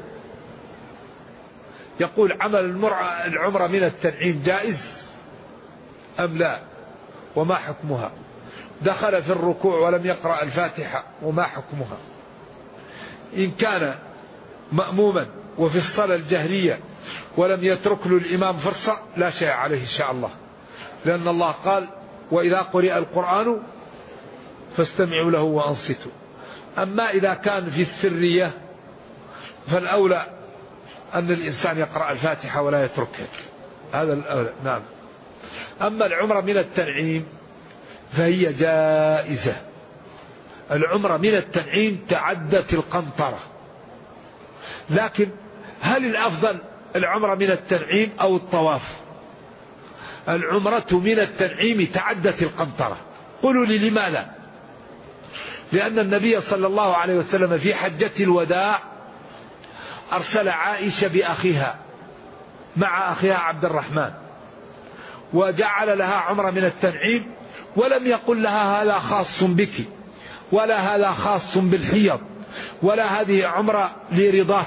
يقول عمل العمرة من التنعيم جائز أم لا، وما حكمها؟ دخل في الركوع ولم يقرأ الفاتحة وما حكمها؟ إن كان مأموما وفي الصلاة الجهرية ولم يترك له الإمام فرصة لا شيء عليه إن شاء الله، لأن الله قال وإذا قرئ القرآن فاستمعوا له وأنصتوا. أما إذا كان في السرية فالأولى أن الإنسان يقرأ الفاتحة ولا يتركها، هذا الأولى. نعم. أما العمرة من التنعيم فهي جائزة. العمرة من التنعيم تعدت القنطرة، لكن هل الأفضل العمرة من التنعيم أو الطواف؟ العمرة من التنعيم تعدت القنطرة. قولوا لي لماذا؟ لأن النبي صلى الله عليه وسلم في حجة الوداع أرسل عائشة بأخيها مع أخيها عبد الرحمن، وجعل لها عمرة من التنعيم، ولم يقل لها هذا خاص بك ولا هذا خاص بالحيض ولا هذه عمرة لرضاك.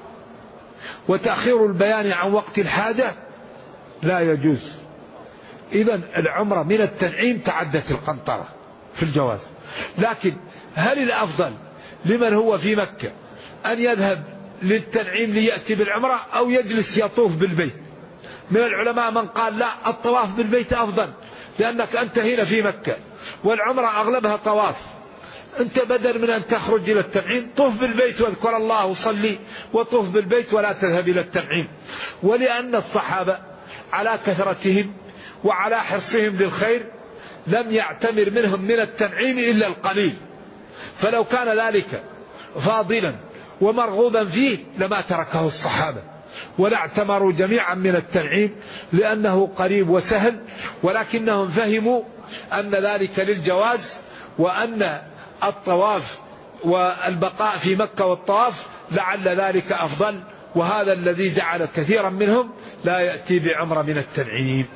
وتأخير البيان عن وقت الحاجة لا يجوز. إذن العمرة من التنعيم تعدت القنطرة في الجواز. لكن هل الأفضل لمن هو في مكة أن يذهب للتنعيم ليأتي بالعمرة أو يجلس يطوف بالبيت؟ من العلماء من قال لا، الطواف بالبيت أفضل، لأنك أنت هنا في مكة والعمرة أغلبها طواف. أنت بدل من أن تخرج إلى التنعيم طوف بالبيت واذكر الله وصلي وطوف بالبيت ولا تذهب إلى التنعيم. ولأن الصحابة على كثرتهم وعلى حرصهم للخير لم يعتمر منهم من التنعيم إلا القليل، فلو كان ذلك فاضلا ومرغوبا فيه لما تركه الصحابة ولا اعتمروا جميعا من التنعيم، لأنه قريب وسهل. ولكنهم فهموا أن ذلك للجواز، وأن الطواف والبقاء في مكة والطواف لعل ذلك أفضل، وهذا الذي جعل كثيرا منهم لا يأتي بعمرة من التنعيم.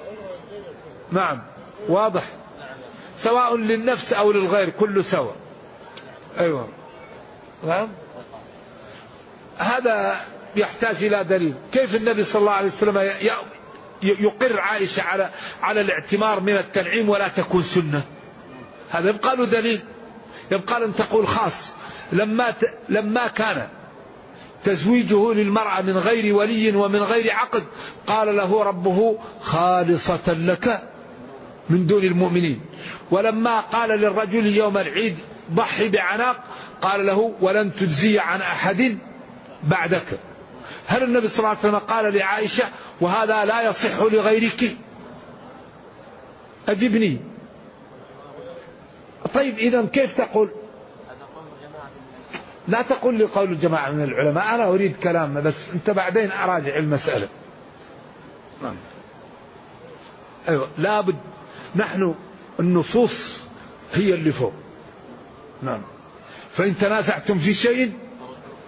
نعم واضح، سواء للنفس أو للغير كله سواء. أيوة نعم. هذا يحتاج إلى دليل. كيف النبي صلى الله عليه وسلم يقر عائشة على الاعتمار من التنعيم ولا تكون سنة؟ هذا يبقى له دليل، يبقى أن تقول خاص. لما كان تزويجه للمرأة من غير ولي ومن غير عقد قال له ربه خالصة لك من دون المؤمنين. ولما قال للرجل يوم العيد ضحي بعناق قال له ولن تجزي عن أحد بعدك. هل النبي صلى الله عليه وسلم قال لعائشة وهذا لا يصح لغيرك؟ أجبني. طيب إذن كيف تقول؟ لا تقول لي قول الجماعة من العلماء، أنا أريد كلام بس أنت بعدين أراجع المسألة. نعم. أيوة لابد، نحن النصوص هي اللي فوق. نعم. فإن تنازعتم في شيء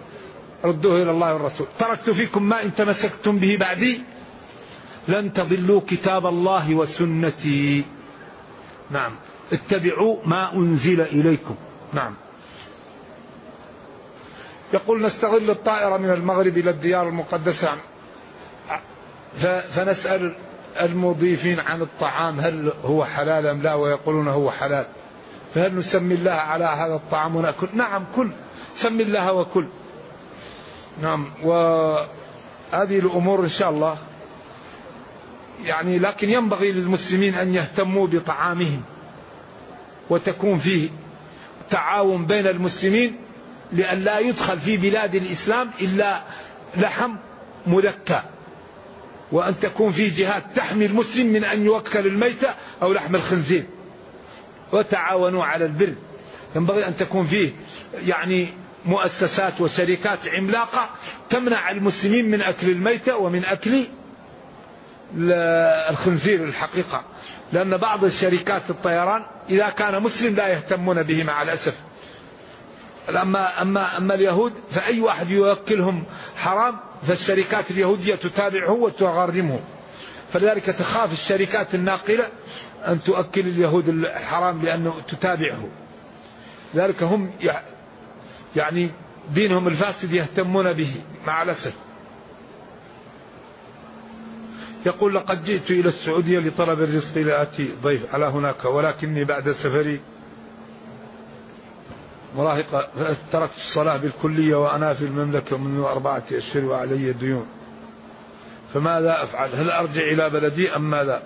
ردوه إلى الله والرسول. تركت فيكم ما إن تمسكتم به بعدي لن تضلوا كتاب الله وسنتي. نعم، اتبعوا ما أنزل إليكم. نعم. يقول نستغل الطائرة من المغرب إلى الديار المقدسة فنسأل المضيفين عن الطعام هل هو حلال أم لا، ويقولون هو حلال، فهل نسمي الله على هذا الطعام ونأكل؟ نعم، كل، سمي الله وكل. نعم. وهذه الأمور إن شاء الله يعني، لكن ينبغي للمسلمين أن يهتموا بطعامهم وتكون فيه تعاون بين المسلمين، لأن لا يدخل في بلاد الإسلام إلا لحم مذكى، وأن تكون فيه جهات تحمي المسلم من أن يوكل الميتة أو لحم الخنزير. وتعاونوا على البر. ينبغي أن تكون فيه يعني مؤسسات وشركات عملاقة تمنع المسلمين من أكل الميتة ومن أكل الخنزير الحقيقة، لأن بعض الشركات الطيران إذا كان مسلم لا يهتمون به مع الأسف. أما اليهود فأي واحد يوكلهم حرام فالشركات اليهودية تتابعه وتغرمه، فلذلك تخاف الشركات الناقلة أن تؤكل اليهود الحرام لأنه تتابعه. لذلك هم يعني دينهم الفاسد يهتمون به مع الأسف. يقول لقد جئت إلى السعودية لطلب الرزق لآتي ضيف على هناك، ولكني بعد سفري مراهقة تركت الصلاة بالكلية وأنا في المملكة منذ 4 أشهر وعلي ديون، فماذا أفعل؟ هل أرجع إلى بلدي أم ماذا؟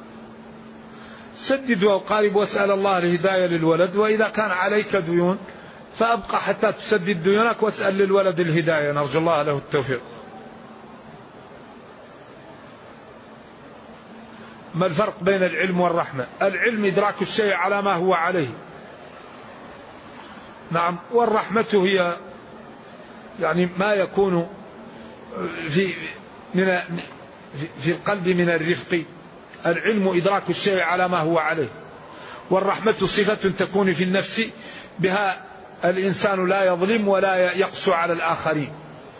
سدد وقارب واسأل الله الهداية للولد، وإذا كان عليك ديون فأبقى حتى تسدد ديونك واسأل للولد الهداية، نرجو الله له التوفيق. ما الفرق بين العلم والرحمة؟ العلم إدراك الشيء على ما هو عليه. نعم. والرحمة هي يعني ما يكون في القلب من الرفق. العلم إدراك الشيء على ما هو عليه، والرحمة صفة تكون في النفس بها الإنسان لا يظلم ولا يقسو على الآخرين.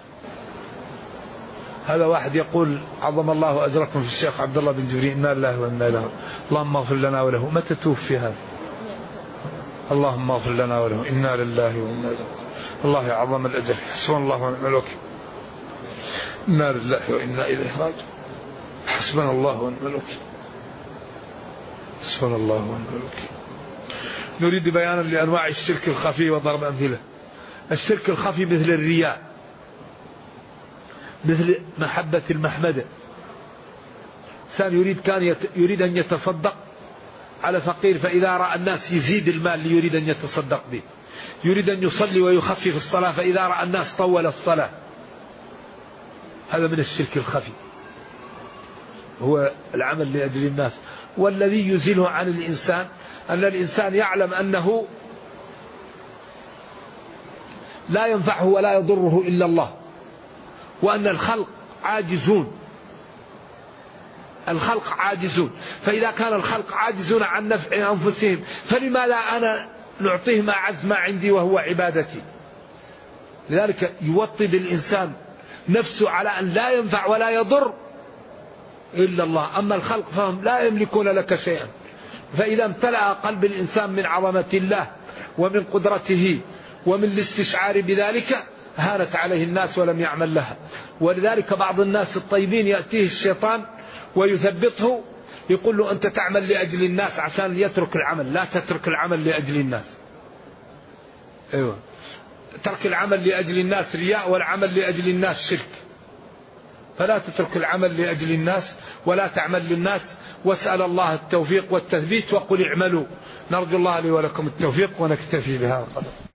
هذا واحد يقول عظم الله أجركم في الشيخ عبد الله بن جبريل، إنا لله وإنا إليه راجعون، اللهم اغفر لنا وله. متى توفي هذا؟ اللهم اغفر لنا وله، إنا لله وإنا إليه. الله يعظم الأجر، حسبنا الله ونعم الوكيل. إنا لله وإنا إليه راجعون، حسبنا الله ونعم الوكيل، حسبنا الله ونعم الوكيل. نريد بيانا لأنواع الشرك الخفي وضرب أمثلة. الشرك الخفي مثل الرياء، مثل محبة المحمدة. إنسان يريد أن يتصدق على فقير، فإذا رأى الناس يزيد المال ليريد أن يتصدق به. يريد أن يصلي ويخفف الصلاة، فإذا رأى الناس طول الصلاة. هذا من الشرك الخفي، هو العمل لأجل الناس. والذي يزيله عن الإنسان أن الإنسان يعلم أنه لا ينفعه ولا يضره إلا الله، وأن الخلق عاجزون. الخلق عاجزون، فإذا كان الخلق عاجزون عن نفع أنفسهم فلما لا أنا نعطيهم أعز ما عندي وهو عبادتي. لذلك يوطد الإنسان نفسه على أن لا ينفع ولا يضر إلا الله. أما الخلق فهم لا يملكون لك شيئا. فإذا امتلأ قلب الإنسان من عظمة الله ومن قدرته ومن الاستشعار بذلك هانت عليه الناس ولم يعمل لها. ولذلك بعض الناس الطيبين يأتيه الشيطان ويثبطه، يقول له أنت تعمل لأجل الناس عشان يترك العمل. لا تترك العمل لأجل الناس. أيوة، ترك العمل لأجل الناس رياء، والعمل لأجل الناس شرك. فلا تترك العمل لأجل الناس ولا تعمل للناس، واسأل الله التوفيق والتثبيت، وقل اعملوا. نرجو الله لي ولكم التوفيق، ونكتفي بهذا القدر.